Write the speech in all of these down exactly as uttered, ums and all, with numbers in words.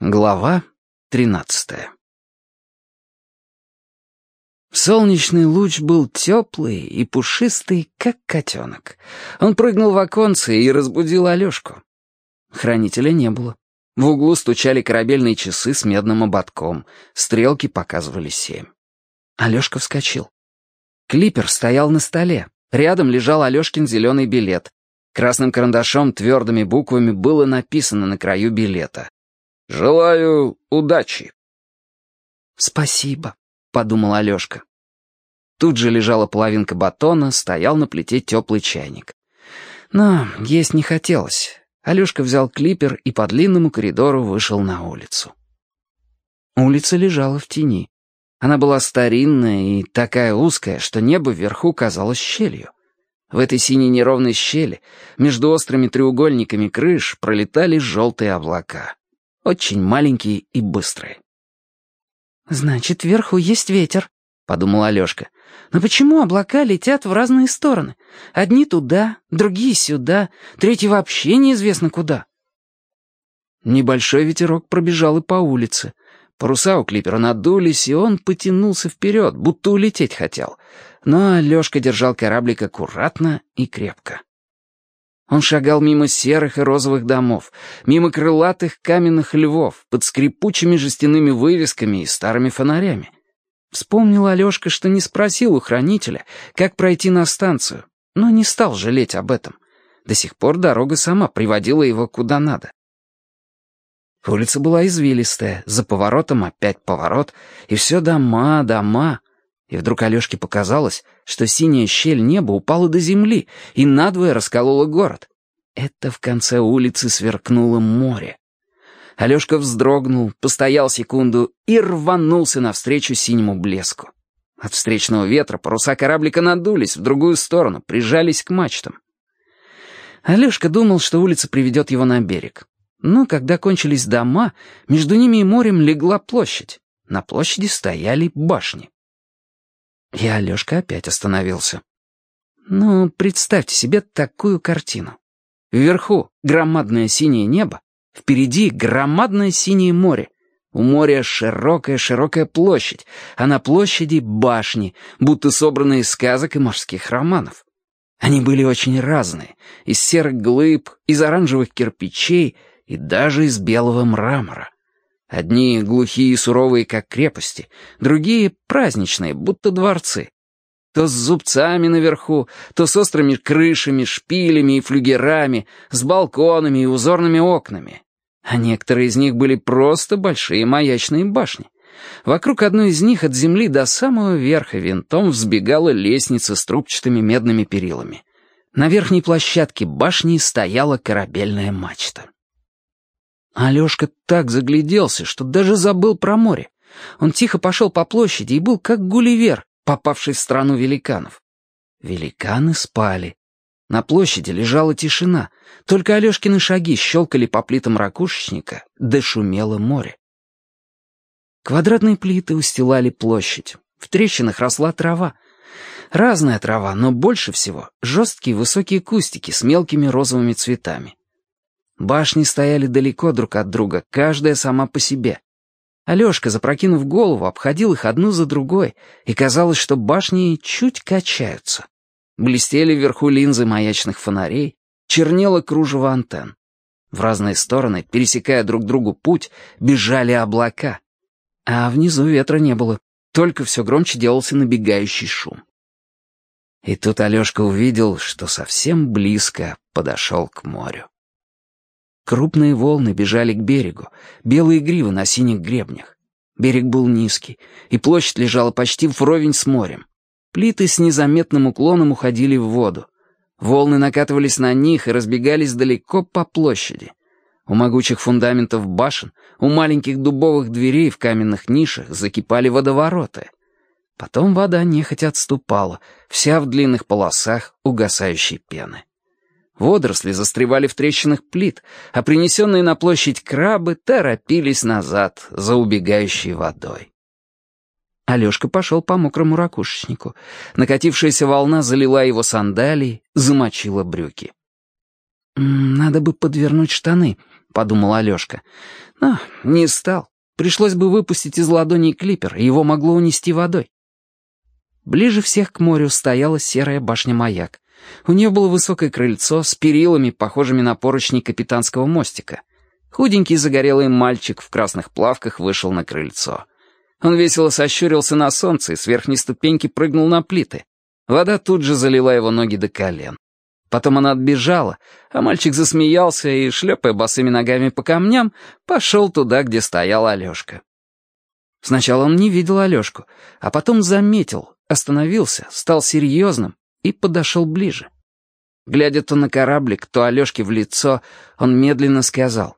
Глава тринадцатая. Солнечный луч был теплый и пушистый, как котенок. Он прыгнул в оконце и разбудил Алешку. Хранителя не было. В углу стучали корабельные часы с медным ободком. Стрелки показывали семь. Алешка вскочил. Клипер стоял на столе. Рядом лежал Алешкин зеленый билет. Красным карандашом твердыми буквами было написано на краю билета: «Желаю удачи». «Спасибо», — подумал Алешка. Тут же лежала половинка батона, стоял на плите теплый чайник. Но есть не хотелось. Алешка взял клипер и по длинному коридору вышел на улицу. Улица лежала в тени. Она была старинная и такая узкая, что небо вверху казалось щелью. В этой синей неровной щели между острыми треугольниками крыш пролетали желтые облака. Очень маленькие и быстрые. «Значит, вверху есть ветер», — подумал Алешка. «Но почему облака летят в разные стороны? Одни туда, другие сюда, третьи вообще неизвестно куда». Небольшой ветерок пробежал и по улице. Паруса у клипера надулись, и он потянулся вперед, будто улететь хотел. Но Алешка держал кораблик аккуратно и крепко. Он шагал мимо серых и розовых домов, мимо крылатых каменных львов, под скрипучими жестяными вывесками и старыми фонарями. Вспомнил Алешка, что не спросил у хранителя, как пройти на станцию, но не стал жалеть об этом. До сих пор дорога сама приводила его куда надо. Улица была извилистая, за поворотом опять поворот, и все дома, дома. И вдруг Алешке показалось, что синяя щель неба упала до земли и надвое расколола город. Это в конце улицы сверкнуло море. Алешка вздрогнул, постоял секунду и рванулся навстречу синему блеску. От встречного ветра паруса кораблика надулись в другую сторону, прижались к мачтам. Алешка думал, что улица приведет его на берег. Но когда кончились дома, между ними и морем легла площадь. На площади стояли башни. И Алешка опять остановился. Ну, представьте себе такую картину. Вверху громадное синее небо, впереди громадное синее море. У моря широкая-широкая площадь, а на площади башни, будто собранные из сказок и морских романов. Они были очень разные, из серых глыб, из оранжевых кирпичей и даже из белого мрамора. Одни глухие и суровые, как крепости, другие праздничные, будто дворцы. То с зубцами наверху, то с острыми крышами, шпилями и флюгерами, с балконами и узорными окнами. А некоторые из них были просто большие маячные башни. Вокруг одной из них от земли до самого верха винтом взбегала лестница с трубчатыми медными перилами. На верхней площадке башни стояла корабельная мачта. Алешка так загляделся, что даже забыл про море. Он тихо пошел по площади и был как Гулливер, попавший в страну великанов. Великаны спали. На площади лежала тишина, только Алешкины шаги щелкали по плитам ракушечника, да шумело море. Квадратные плиты устилали площадь. В трещинах росла трава. Разная трава, но больше всего жесткие высокие кустики с мелкими розовыми цветами. Башни стояли далеко друг от друга, каждая сама по себе. Алешка, запрокинув голову, обходил их одну за другой, и казалось, что башни чуть качаются. Блестели вверху линзы маячных фонарей, чернело кружево антенн. В разные стороны, пересекая друг другу путь, бежали облака. А внизу ветра не было, только все громче делался набегающий шум. И тут Алешка увидел, что совсем близко подошел к морю. Крупные волны бежали к берегу, белые гривы на синих гребнях. Берег был низкий, и площадь лежала почти вровень с морем. Плиты с незаметным уклоном уходили в воду. Волны накатывались на них и разбегались далеко по площади. У могучих фундаментов башен, у маленьких дубовых дверей в каменных нишах закипали водовороты. Потом вода нехотя отступала, вся в длинных полосах угасающей пены. Водоросли застревали в трещинах плит, а принесенные на площадь крабы торопились назад за убегающей водой. Алешка пошел по мокрому ракушечнику. Накатившаяся волна залила его сандалии, замочила брюки. «Надо бы подвернуть штаны», — подумал Алешка. А, не стал. Пришлось бы выпустить из ладоней клипер, и его могло унести водой. Ближе всех к морю стояла серая башня-маяк. У нее было высокое крыльцо с перилами, похожими на поручни капитанского мостика. Худенький загорелый мальчик в красных плавках вышел на крыльцо. Он весело сощурился на солнце и с верхней ступеньки прыгнул на плиты. Вода тут же залила его ноги до колен. Потом она отбежала, а мальчик засмеялся и, шлепая босыми ногами по камням, пошел туда, где стоял Алешка. Сначала он не видел Алешку, а потом заметил, остановился, стал серьезным и подошел ближе. Глядя то на кораблик, то Алешке в лицо, он медленно сказал: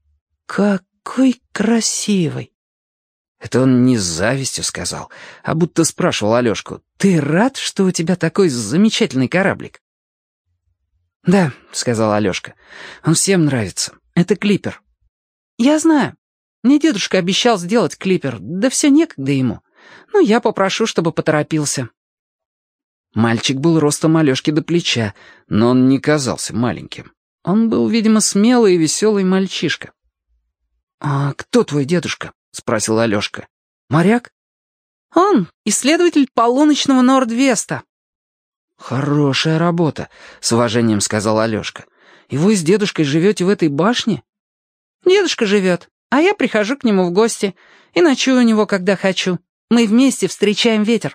«Какой красивый!» Это он не с завистью сказал, а будто спрашивал Алешку: «Ты рад, что у тебя такой замечательный кораблик?» «Да», — сказал Алешка, — «он всем нравится. Это клипер». «Я знаю. Мне дедушка обещал сделать клипер, да все некогда ему. Ну, я попрошу, чтобы поторопился». Мальчик был ростом Алешки до плеча, но он не казался маленьким. Он был, видимо, смелый и веселый мальчишка. «А кто твой дедушка?» — спросил Алешка. «Моряк?» «Он исследователь полуночного Норд-Веста». «Хорошая работа», — с уважением сказал Алешка. «И вы с дедушкой живете в этой башне?» «Дедушка живет, а я прихожу к нему в гости и ночую у него, когда хочу. Мы вместе встречаем ветер».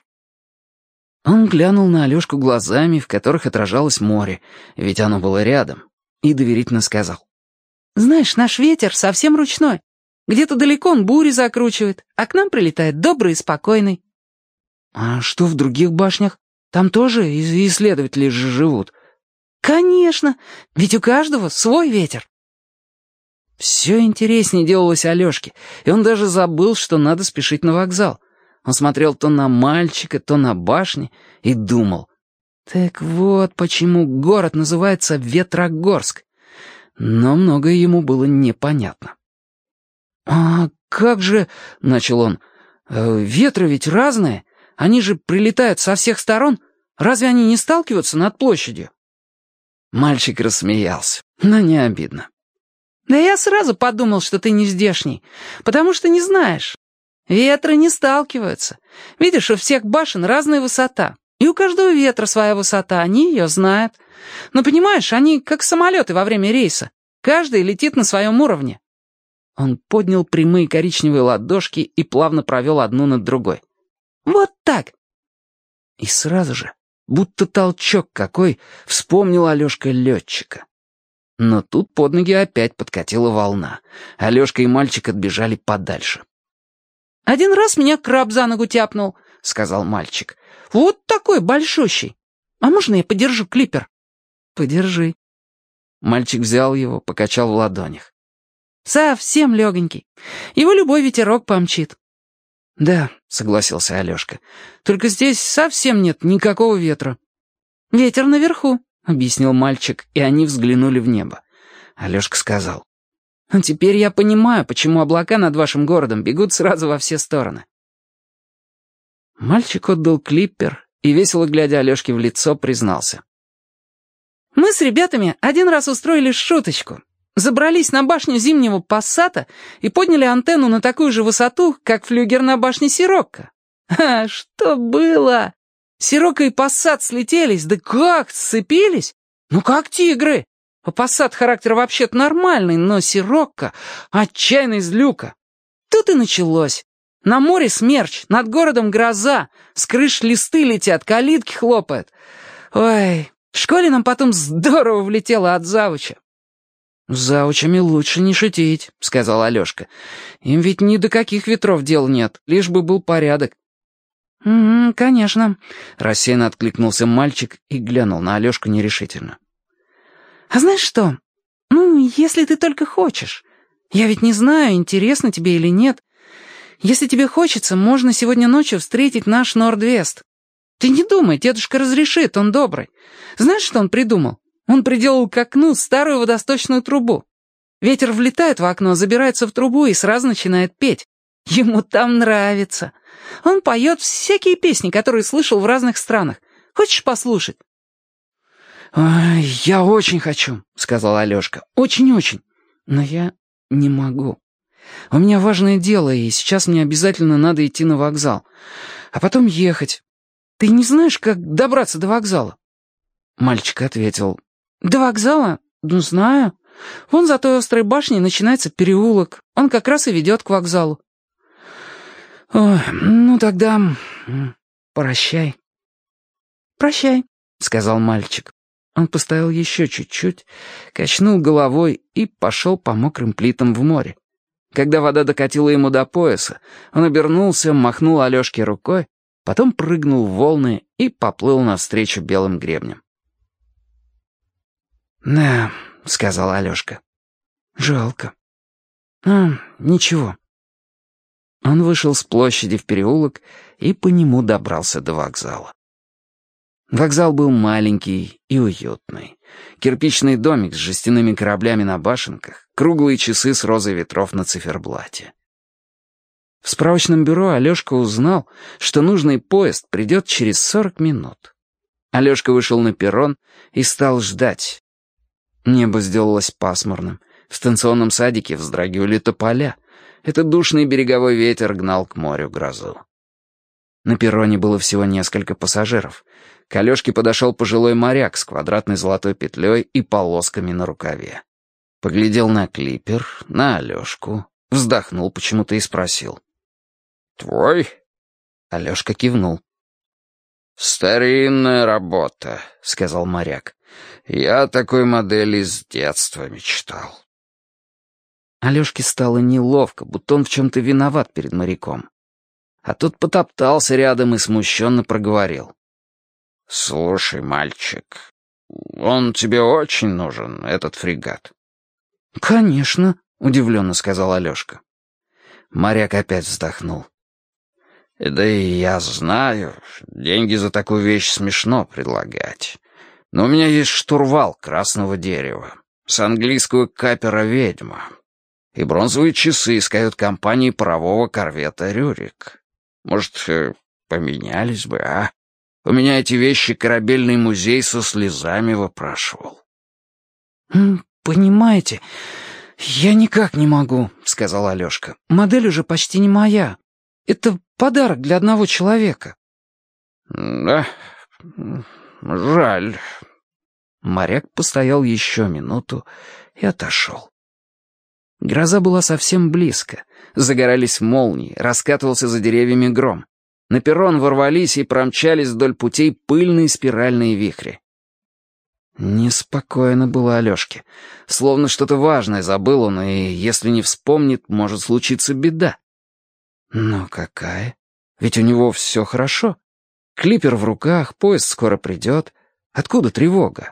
Он глянул на Алешку глазами, в которых отражалось море, ведь оно было рядом, и доверительно сказал: «Знаешь, наш ветер совсем ручной. Где-то далеко он бури закручивает, а к нам прилетает добрый и спокойный». «А что в других башнях? Там тоже исследователи же живут». «Конечно, ведь у каждого свой ветер». Все интереснее делалось Алешке, и он даже забыл, что надо спешить на вокзал. Он смотрел то на мальчика, то на башни и думал: так вот почему город называется Ветрогорск. Но многое ему было непонятно. «А как же...» — начал он. «Ветры ведь разные. Они же прилетают со всех сторон. Разве они не сталкиваются над площадью?» Мальчик рассмеялся, но не обидно. «Да я сразу подумал, что ты не здешний, потому что не знаешь. Ветры не сталкиваются. Видишь, у всех башен разная высота, и у каждого ветра своя высота, они ее знают. Но понимаешь, они как самолеты во время рейса. Каждый летит на своем уровне». Он поднял прямые коричневые ладошки и плавно провел одну над другой. «Вот так!» И сразу же, будто толчок какой, вспомнил Алешка летчика. Но тут под ноги опять подкатила волна. Алешка и мальчик отбежали подальше. «Один раз меня краб за ногу тяпнул», — сказал мальчик. «Вот такой большущий. А можно я подержу клипер?» «Подержи». Мальчик взял его, покачал в ладонях. «Совсем легонький. Его любой ветерок помчит». «Да», — согласился Алешка, — «только здесь совсем нет никакого ветра». «Ветер наверху», — объяснил мальчик, и они взглянули в небо. Алешка сказал: «Ну, теперь я понимаю, почему облака над вашим городом бегут сразу во все стороны». Мальчик отдал клиппер и, весело глядя Алешке в лицо, признался: «Мы с ребятами один раз устроили шуточку. Забрались на башню зимнего пассата и подняли антенну на такую же высоту, как флюгер на башне Сирокко. А что было? Сирокко и пассат слетелись, да как, сцепились? Ну как тигры. А пассат характер вообще-то нормальный, но Сирокко — отчаянный злюка. Тут и началось. На море смерч, над городом гроза, с крыш листы летят, калитки хлопают. Ой, в школе нам потом здорово влетело от завуча». «С заучами лучше не шутить», — сказал Алешка. «Им ведь ни до каких ветров дел нет, лишь бы был порядок». «Угу, конечно», — рассеянно откликнулся мальчик и глянул на Алешку нерешительно. «А знаешь что? Ну, если ты только хочешь. Я ведь не знаю, интересно тебе или нет. Если тебе хочется, можно сегодня ночью встретить наш Норд-Вест. Ты не думай, дедушка разрешит, он добрый. Знаешь, что он придумал? Он приделал к окну старую водосточную трубу. Ветер влетает в окно, забирается в трубу и сразу начинает петь. Ему там нравится. Он поет всякие песни, которые слышал в разных странах. Хочешь послушать?» «Ой, я очень хочу», — сказал Алешка. «Очень-очень. Но я не могу. У меня важное дело, и сейчас мне обязательно надо идти на вокзал. А потом ехать. Ты не знаешь, как добраться до вокзала?» Мальчик ответил: «До вокзала? Ну, знаю. Вон за той острой башней начинается переулок. Он как раз и ведет к вокзалу». «Ой, ну тогда прощай». «Прощай», — сказал мальчик. Он постоял еще чуть-чуть, качнул головой и пошел по мокрым плитам в море. Когда вода докатила ему до пояса, он обернулся, махнул Алешке рукой, потом прыгнул в волны и поплыл навстречу белым гребням. «Да», — сказал Алешка, — «жалко. А, ничего». Он вышел с площади в переулок и по нему добрался до вокзала. Вокзал был маленький и уютный. Кирпичный домик с жестяными кораблями на башенках, круглые часы с розой ветров на циферблате. В справочном бюро Алешка узнал, что нужный поезд придет через сорок минут. Алешка вышел на перрон и стал ждать. Небо сделалось пасмурным. В станционном садике вздрагивали тополя. Этот душный береговой ветер гнал к морю грозу. На перроне было всего несколько пассажиров. К Алешке подошел пожилой моряк с квадратной золотой петлей и полосками на рукаве. Поглядел на клипер, на Алешку, вздохнул почему-то и спросил: «Твой?» Алешка кивнул. «Старинная работа», — сказал моряк. «Я о такой модели с детства мечтал». Алешке стало неловко, будто он в чем-то виноват перед моряком. А тот потоптался рядом и смущенно проговорил: «Слушай, мальчик, он тебе очень нужен, этот фрегат?» «Конечно», — удивленно сказал Алешка. Моряк опять вздохнул. «Да и я знаю, деньги за такую вещь смешно предлагать. Но у меня есть штурвал красного дерева, с английского капера «Ведьма» и бронзовые часы из кают-компании парового корвета «Рюрик». Может, поменялись бы, а? У меня эти вещи корабельный музей со слезами выпрашивал». «Понимаете, я никак не могу», — сказал Алешка. «Модель уже почти не моя. Это подарок для одного человека». «Да, жаль». Моряк постоял еще минуту и отошел. Гроза была совсем близко. Загорались молнии, раскатывался за деревьями гром. На перрон ворвались и промчались вдоль путей пыльные спиральные вихри. Неспокойно было Алешке. Словно что-то важное забыл он, и если не вспомнит, может случиться беда. Но какая? Ведь у него все хорошо. Клипер в руках, поезд скоро придет. Откуда тревога?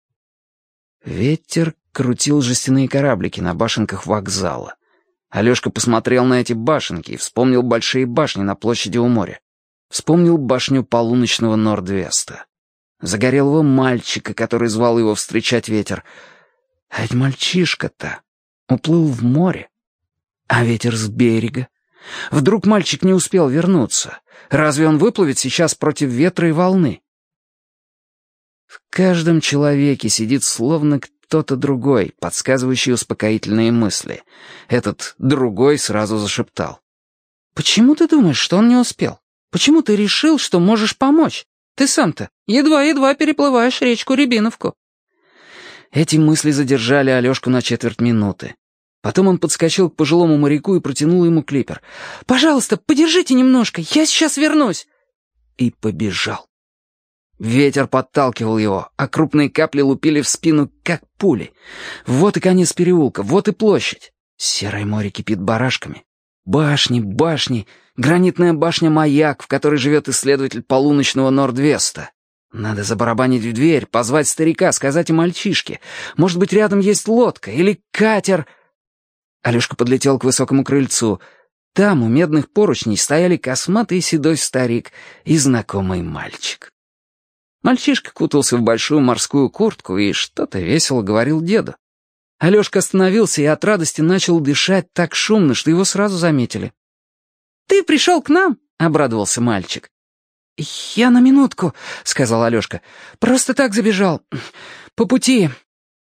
Ветер крутил жестяные кораблики на башенках вокзала. Алешка посмотрел на эти башенки и вспомнил большие башни на площади у моря. Вспомнил башню полуночного Норд-Веста. Загорелого мальчика, который звал его встречать ветер. А ведь мальчишка-то уплыл в море. А ветер с берега. Вдруг мальчик не успел вернуться. Разве он выплывет сейчас против ветра и волны? В каждом человеке сидит словно кто-то другой, подсказывающий успокоительные мысли. Этот другой сразу зашептал: «Почему ты думаешь, что он не успел? Почему ты решил, что можешь помочь? Ты сам-то едва-едва переплываешь речку Рябиновку». Эти мысли задержали Алешку на четверть минуты. Потом он подскочил к пожилому моряку и протянул ему клипер. «Пожалуйста, подержите немножко, я сейчас вернусь!» И побежал. Ветер подталкивал его, а крупные капли лупили в спину, как пули. Вот и конец переулка, вот и площадь. Серое море кипит барашками. Башни, башни, гранитная башня-маяк, в которой живет исследователь полуночного Норд-Веста. Надо забарабанить в дверь, позвать старика, сказать о мальчишке. Может быть, рядом есть лодка или катер. Алешка подлетел к высокому крыльцу. Там у медных поручней стояли косматый седой старик и знакомый мальчик. Мальчишка кутался в большую морскую куртку и что-то весело говорил деду. Алешка остановился и от радости начал дышать так шумно, что его сразу заметили. «Ты пришел к нам?» — обрадовался мальчик. «Я на минутку», — сказал Алешка. «Просто так забежал. По пути».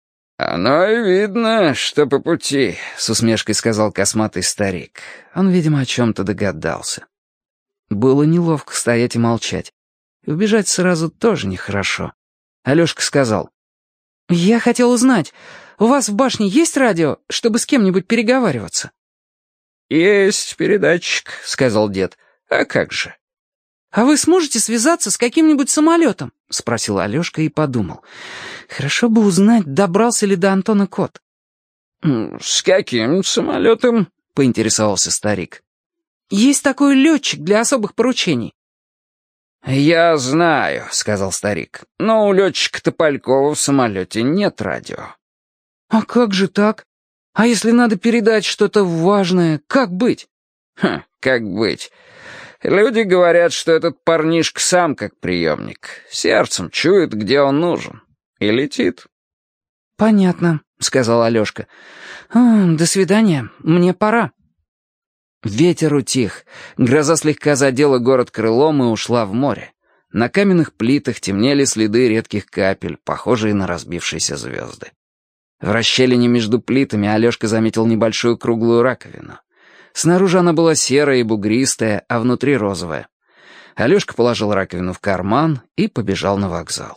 «Оно и видно, что по пути», — с усмешкой сказал косматый старик. Он, видимо, о чем-то догадался. Было неловко стоять и молчать. Убежать сразу тоже нехорошо. Алёшка сказал: «Я хотел узнать, у вас в башне есть радио, чтобы с кем-нибудь переговариваться?» «Есть передатчик», — сказал дед. «А как же?» «А вы сможете связаться с каким-нибудь самолетом?» — спросил Алёшка и подумал. «Хорошо бы узнать, добрался ли до Антона кот». «С каким самолетом?» — поинтересовался старик. «Есть такой летчик для особых поручений». «Я знаю», — сказал старик, — «но у летчика Тополькова в самолете нет радио». «А как же так? А если надо передать что-то важное, как быть?» «Хм, как быть? Люди говорят, что этот парнишка сам как приемник, сердцем чует, где он нужен, и летит». «Понятно», — сказал Алёшка. «До свидания, мне пора». Ветер утих, гроза слегка задела город крылом и ушла в море. На каменных плитах темнели следы редких капель, похожие на разбившиеся звезды. В расщелине между плитами Алёшка заметил небольшую круглую раковину. Снаружи она была серая и бугристая, а внутри розовая. Алёшка положил раковину в карман и побежал на вокзал.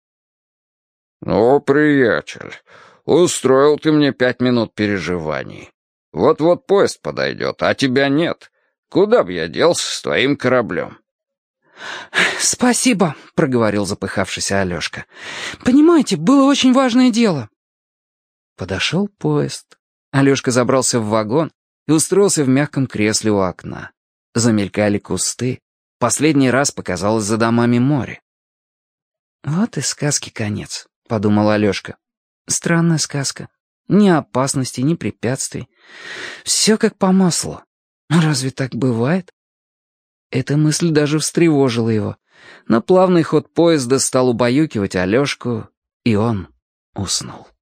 «Ну, приятель, устроил ты мне пять минут переживаний. Вот-вот поезд подойдет, а тебя нет. Куда бы я делся с твоим кораблем?» «Спасибо», — проговорил запыхавшийся Алёшка. «Понимаете, было очень важное дело». Подошел поезд. Алёшка забрался в вагон и устроился в мягком кресле у окна. Замелькали кусты. Последний раз показалось за домами море. «Вот и сказки конец», — подумал Алёшка. «Странная сказка. Ни опасностей, ни препятствий. Все как по маслу. Разве так бывает?» Эта мысль даже встревожила его. Но плавный ход поезда стал убаюкивать Алёшку, и он уснул.